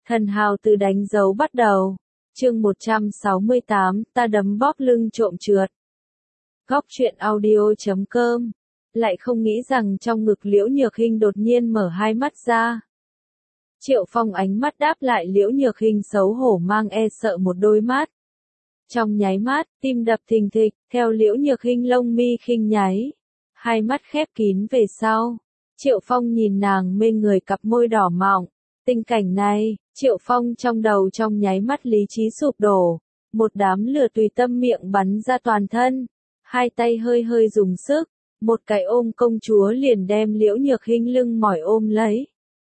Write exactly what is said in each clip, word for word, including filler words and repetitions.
Thần hào từ đánh dấu bắt đầu. Chương một trăm sáu mươi tám, ta đấm bóp lưng trộm trượt. Góc truyện audio chấm com. Lại không nghĩ rằng trong ngực Liễu Nhược Hinh đột nhiên mở hai mắt ra. Triệu Phong ánh mắt đáp lại Liễu Nhược Hinh xấu hổ mang e sợ một đôi mắt. Trong nháy mắt, tim đập thình thịch, theo Liễu Nhược Hinh lông mi khinh nháy. Hai mắt khép kín về sau. Triệu Phong nhìn nàng mê người cặp môi đỏ mọng. Tình cảnh này, Triệu Phong trong đầu trong nháy mắt lý trí sụp đổ. Một đám lửa tùy tâm miệng bắn ra toàn thân. Hai tay hơi hơi dùng sức. Một cái ôm công chúa liền đem Liễu Nhược Hinh lưng mỏi ôm lấy.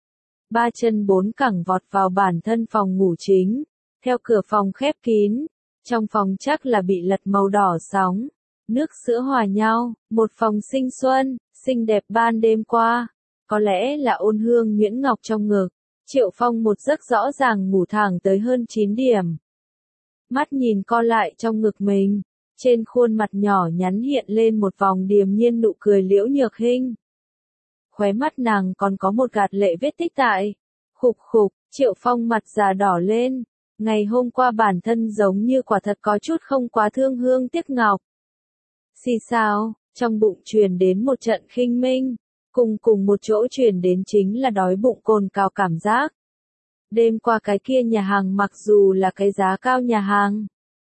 Ba chân bốn cẳng vọt vào bản thân phòng ngủ chính. Theo cửa phòng khép kín. Trong phòng chắc là bị lật màu đỏ sóng. Nước sữa hòa nhau, một phòng sinh xuân, xinh đẹp ban đêm qua. Có lẽ là ôn hương nhuyễn ngọc trong ngực. Triệu Phong một giấc rõ ràng ngủ thẳng tới hơn chín điểm. Mắt nhìn co lại trong ngực mình. Trên khuôn mặt nhỏ nhắn hiện lên một vòng điềm nhiên nụ cười Liễu Nhược Hinh. Khóe mắt nàng còn có một gạt lệ vết tích tại. Khục khục, Triệu Phong mặt già đỏ lên. Ngày hôm qua bản thân giống như quả thật có chút không quá thương hương tiếc ngọc. Xì sao, trong bụng truyền đến một trận khinh minh. Cùng cùng một chỗ truyền đến chính là đói bụng cồn cào cảm giác. Đêm qua cái kia nhà hàng mặc dù là cái giá cao nhà hàng.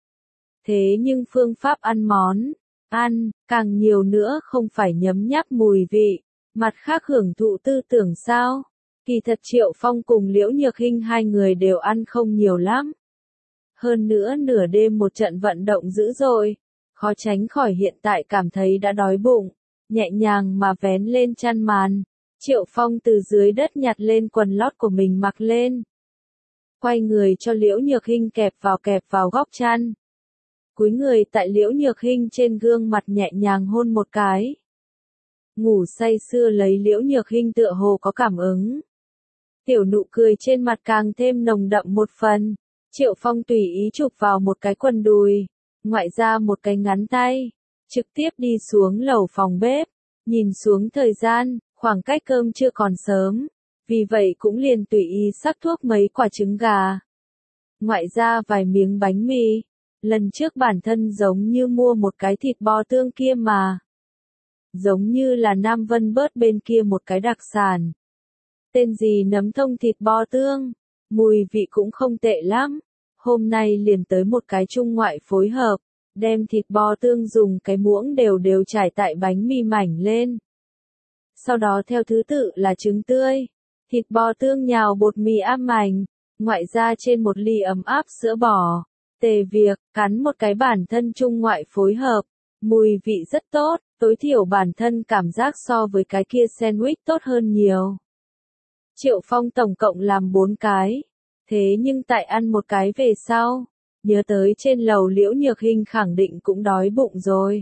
Thế nhưng phương pháp ăn món, ăn, càng nhiều nữa không phải nhấm nháp mùi vị, mặt khác hưởng thụ tư tưởng sao. Kỳ thật Triệu Phong cùng Liễu Nhược Hinh hai người đều ăn không nhiều lắm. Hơn nữa nửa đêm một trận vận động dữ dội, khó tránh khỏi hiện tại cảm thấy đã đói bụng, nhẹ nhàng mà vén lên chăn màn. Triệu Phong từ dưới đất nhặt lên quần lót của mình mặc lên. Quay người cho Liễu Nhược Hinh kẹp vào kẹp vào góc chăn. Cúi người tại Liễu Nhược Hinh trên gương mặt nhẹ nhàng hôn một cái. Ngủ say sưa lấy Liễu Nhược Hinh tựa hồ có cảm ứng. Tiểu nụ cười trên mặt càng thêm nồng đậm một phần. Triệu Phong tùy ý chụp vào một cái quần đùi, ngoại ra một cái ngắn tay, trực tiếp đi xuống lầu phòng bếp, nhìn xuống thời gian, khoảng cách cơm chưa còn sớm, vì vậy cũng liền tùy ý sắc thuốc mấy quả trứng gà. Ngoại ra vài miếng bánh mì, lần trước bản thân giống như mua một cái thịt bò tương kia mà. Giống như là Nam Vân Bớt bên kia một cái đặc sản. Tên gì nấm thông thịt bò tương, mùi vị cũng không tệ lắm. Hôm nay liền tới một cái trung ngoại phối hợp, đem thịt bò tương dùng cái muỗng đều đều trải tại bánh mì mảnh lên. Sau đó theo thứ tự là trứng tươi, thịt bò tương nhào bột mì áp mảnh, ngoại ra trên một ly ấm áp sữa bò. Tề việc, cắn một cái bản thân trung ngoại phối hợp, mùi vị rất tốt, tối thiểu bản thân cảm giác so với cái kia sandwich tốt hơn nhiều. Triệu Phong tổng cộng làm bốn cái. Thế nhưng tại ăn một cái về sau, nhớ tới trên lầu Liễu Nhược Hinh khẳng định cũng đói bụng rồi.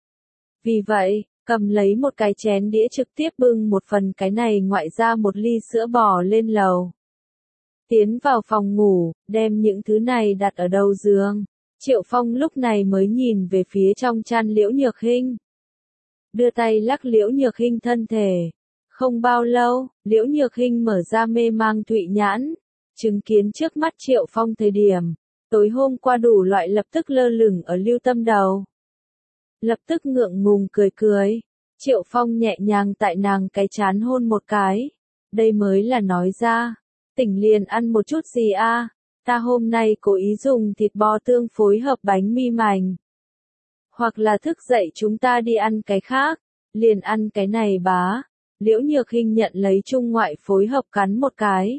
Vì vậy, cầm lấy một cái chén đĩa trực tiếp bưng một phần cái này ngoại ra một ly sữa bò lên lầu. Tiến vào phòng ngủ, đem những thứ này đặt ở đầu giường. Triệu Phong lúc này mới nhìn về phía trong chăn Liễu Nhược Hinh. Đưa tay lắc Liễu Nhược Hinh thân thể. Không bao lâu, Liễu Nhược Hinh mở ra mê mang thụy nhãn. Chứng kiến trước mắt Triệu Phong thời điểm, tối hôm qua đủ loại lập tức lơ lửng ở lưu tâm đầu. Lập tức ngượng ngùng cười cười, Triệu Phong nhẹ nhàng tại nàng cái chán hôn một cái. Đây mới là nói ra, tỉnh liền ăn một chút gì a? Ta hôm nay cố ý dùng thịt bò tương phối hợp bánh mì mảnh. Hoặc là thức dậy chúng ta đi ăn cái khác, liền ăn cái này bá. Liễu Nhược Hinh nhận lấy trung ngoại phối hợp cắn một cái.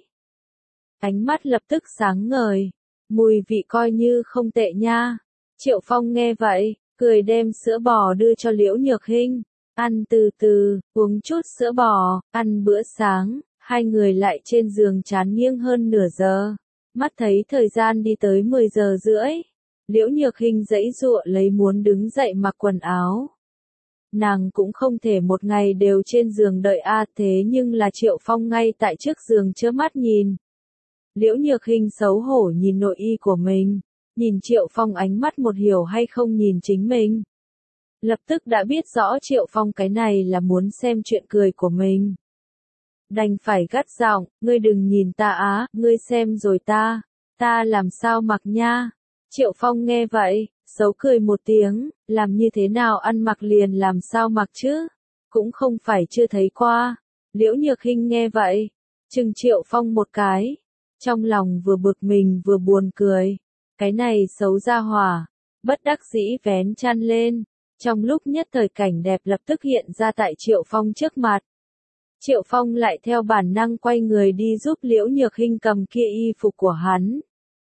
Ánh mắt lập tức sáng ngời, mùi vị coi như không tệ nha. Triệu Phong nghe vậy, cười đem sữa bò đưa cho Liễu Nhược Hinh. Ăn từ từ, uống chút sữa bò, ăn bữa sáng, hai người lại trên giường chán nghiêng hơn nửa giờ. Mắt thấy thời gian đi tới mười giờ rưỡi. Liễu Nhược Hinh giãy giụa lấy muốn đứng dậy mặc quần áo. Nàng cũng không thể một ngày đều trên giường đợi a à, thế nhưng là Triệu Phong ngay tại trước giường chớ mắt nhìn. Liễu Nhược Hinh xấu hổ nhìn nội y của mình, nhìn Triệu Phong ánh mắt một hiểu hay không nhìn chính mình. Lập tức đã biết rõ Triệu Phong cái này là muốn xem chuyện cười của mình. đành phải gắt giọng, ngươi đừng nhìn ta á, ngươi xem rồi ta, ta làm sao mặc nha. Triệu Phong nghe vậy, xấu cười một tiếng, làm như thế nào ăn mặc liền làm sao mặc chứ, cũng không phải chưa thấy qua. Liễu Nhược Hinh nghe vậy, chừng Triệu Phong một cái, trong lòng vừa bực mình vừa buồn cười, cái này xấu ra hỏa, bất đắc dĩ vén chăn lên, trong lúc nhất thời cảnh đẹp lập tức hiện ra tại Triệu Phong trước mặt. Triệu Phong lại theo bản năng quay người đi giúp Liễu Nhược Hinh cầm kia y phục của hắn.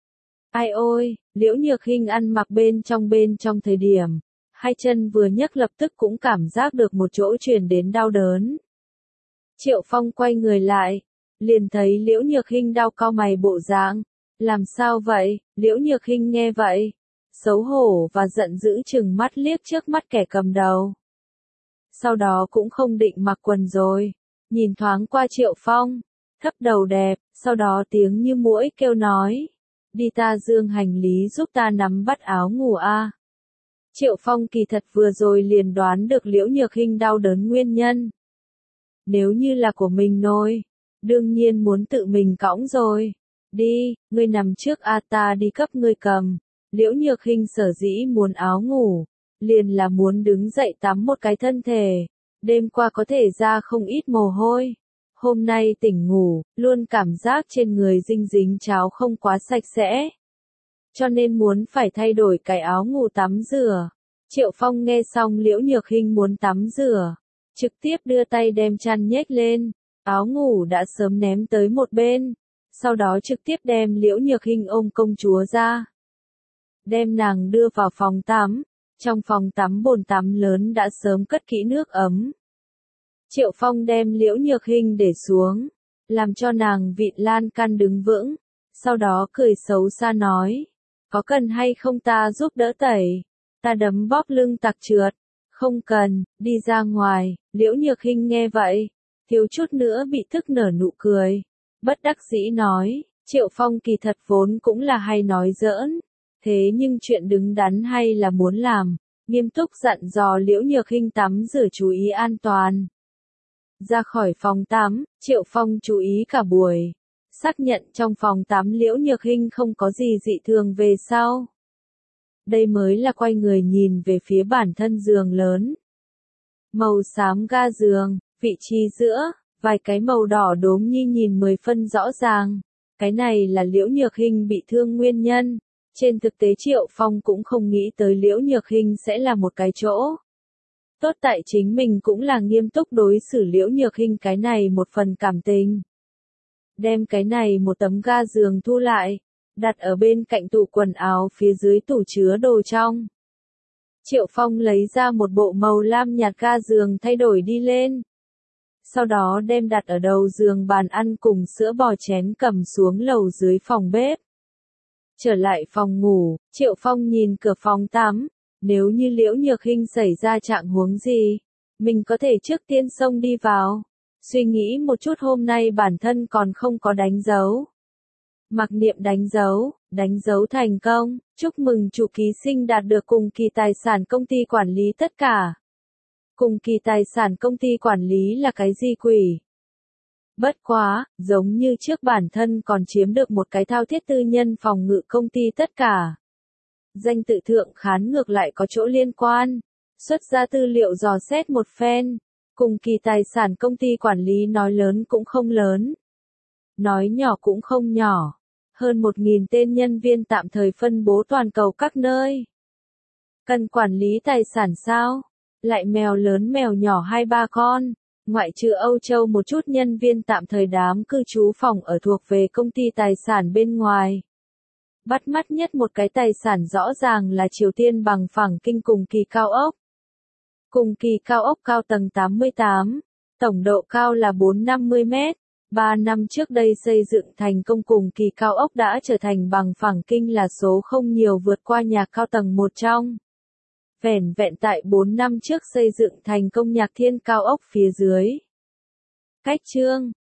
Ai ôi, Liễu Nhược Hinh ăn mặc bên trong bên trong thời điểm, hai chân vừa nhấc lập tức cũng cảm giác được một chỗ truyền đến đau đớn. Triệu Phong quay người lại, liền thấy Liễu Nhược Hinh đau cau mày bộ dạng, làm sao vậy? Liễu Nhược Hinh nghe vậy, xấu hổ và giận dữ chừng mắt liếc trước mắt kẻ cầm đầu. Sau đó cũng không định mặc quần rồi, nhìn thoáng qua Triệu Phong, thấp đầu đẹp, sau đó tiếng như muỗi kêu nói, đi ta dương hành lý giúp ta nắm bắt áo ngủ a. Triệu Phong kỳ thật vừa rồi liền đoán được Liễu Nhược Hinh đau đớn nguyên nhân. Nếu như là của mình nôi, đương nhiên muốn tự mình cõng rồi. Đi, ngươi nằm trước a ta đi cấp ngươi cầm. Liễu Nhược Hinh sở dĩ muốn áo ngủ, liền là muốn đứng dậy tắm một cái thân thể. Đêm qua có thể ra không ít mồ hôi. Hôm nay tỉnh ngủ, luôn cảm giác trên người dinh dính cháo không quá sạch sẽ. Cho nên muốn phải thay đổi cái áo ngủ tắm rửa. Triệu Phong nghe xong Liễu Nhược Hinh muốn tắm rửa, trực tiếp đưa tay đem chăn nhếch lên, áo ngủ đã sớm ném tới một bên, sau đó trực tiếp đem Liễu Nhược Hinh ôm công chúa ra. Đem nàng đưa vào phòng tắm, trong phòng tắm bồn tắm lớn đã sớm cất kỹ nước ấm. Triệu Phong đem Liễu Nhược Hinh để xuống, làm cho nàng vịn lan can đứng vững, sau đó cười xấu xa nói, có cần hay không ta giúp đỡ tẩy, ta đấm bóp lưng tặc trượt, không cần, đi ra ngoài. Liễu Nhược Hinh nghe vậy, thiếu chút nữa bị thức nở nụ cười, bất đắc dĩ nói, Triệu Phong kỳ thật vốn cũng là hay nói giỡn, thế nhưng chuyện đứng đắn hay là muốn làm, nghiêm túc dặn dò Liễu Nhược Hinh tắm rửa chú ý an toàn. Ra khỏi phòng tắm, Triệu Phong chú ý cả buổi, xác nhận trong phòng tắm Liễu Nhược Hinh không có gì dị thường về sau. Đây mới là quay người nhìn về phía bản thân giường lớn. Màu xám ga giường, vị trí giữa, vài cái màu đỏ đốm như nhìn mười phân rõ ràng. Cái này là Liễu Nhược Hinh bị thương nguyên nhân. Trên thực tế Triệu Phong cũng không nghĩ tới Liễu Nhược Hinh sẽ là một cái chỗ. Tốt tại chính mình cũng là nghiêm túc đối xử Liễu Nhược Hinh cái này một phần cảm tình. Đem cái này một tấm ga giường thu lại, đặt ở bên cạnh tủ quần áo phía dưới tủ chứa đồ trong. Triệu Phong lấy ra một bộ màu lam nhạt ga giường thay đổi đi lên. Sau đó đem đặt ở đầu giường bàn ăn cùng sữa bò chén cầm xuống lầu dưới phòng bếp. Trở lại phòng ngủ, Triệu Phong nhìn cửa phòng tắm, nếu như Liễu Nhược Hinh xảy ra trạng huống gì, mình có thể trước tiên xông đi vào. Suy nghĩ một chút hôm nay bản thân còn không có đánh dấu. Mặc niệm đánh dấu, đánh dấu thành công, chúc mừng chủ ký sinh đạt được cùng kỳ tài sản công ty quản lý tất cả. Cùng kỳ tài sản công ty quản lý là cái gì quỷ? Bất quá, giống như trước bản thân còn chiếm được một cái thao thiết tư nhân phòng ngự công ty tất cả. Danh tự thượng khán ngược lại có chỗ liên quan, xuất ra tư liệu dò xét một phen, cùng kỳ tài sản công ty quản lý nói lớn cũng không lớn, nói nhỏ cũng không nhỏ, hơn một nghìn tên nhân viên tạm thời phân bố toàn cầu các nơi. Cần quản lý tài sản sao? Lại mèo lớn mèo nhỏ hai ba con, ngoại trừ Âu Châu một chút nhân viên tạm thời đám cư trú phòng ở thuộc về công ty tài sản bên ngoài. Bắt mắt nhất một cái tài sản rõ ràng là Triều Tiên bằng phẳng kinh cùng kỳ cao ốc. Cùng kỳ cao ốc cao tầng tám mươi tám, tổng độ cao là bốn trăm năm mươi mét. ba năm trước đây xây dựng thành công cùng kỳ cao ốc đã trở thành bằng phẳng kinh là số không nhiều vượt qua nhà cao tầng một trong. Vẻn vẹn tại bốn năm trước xây dựng thành công Nhạc Thiên cao ốc phía dưới. Cách chương